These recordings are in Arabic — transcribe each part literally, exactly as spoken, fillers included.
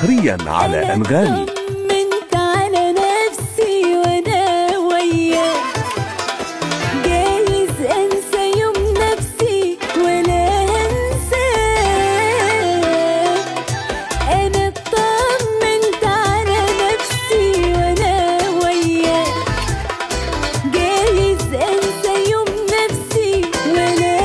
حصريا على أنغامي. طمنت على نفسي وانا وياك، جايز انسى يوم نفسي ولا هنساك. انا طمنت على نفسي وانا وياك، جايز انسى يوم نفسي ولا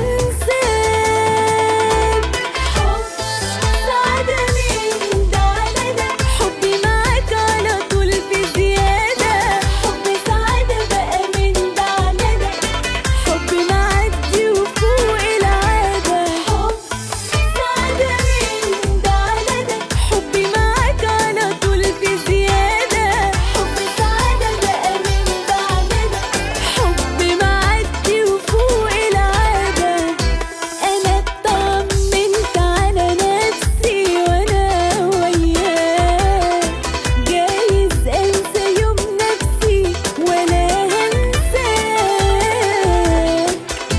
هنساك. حب سعادة من ده على ده، حبي معاك على طول في زيادة. حب سعادة بقى من ده على ده، حب معدي وفوق العادة. حب سعادة من ده على ده، حبي معاك على طول في زيادة. حب سعادة بقى من ده على ده، حب معدي وفوق العادة. أنا طمنت على نفسي وأنا وياك، جايز أنسى يوم نفسي ولا هنساك.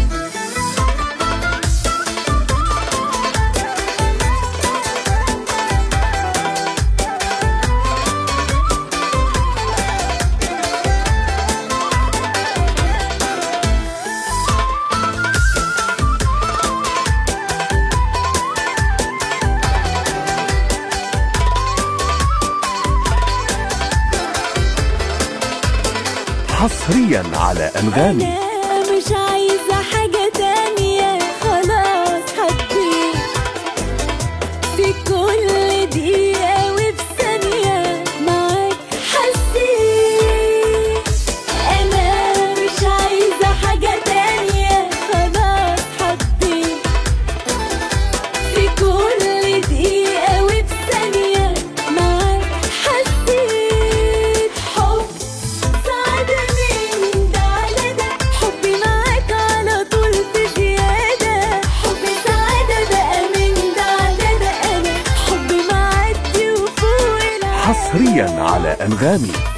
حصريا على أنغامي. أنا مش عايزة حاجة تانية، خلاص حبيت في كل دقيقة وفي ثانية معاك حسيت. أنا مش عايزة حاجة تانية، خلاص حبيت في كل دقيقة وفي ثانية معاك حسيت. حب سعادة من ده على ده، حبي معاك على طول في زيادة. حب سعادة بقى من ده على ده، أنا حبي معدي وفوق العادة. حصريا على أنغامي.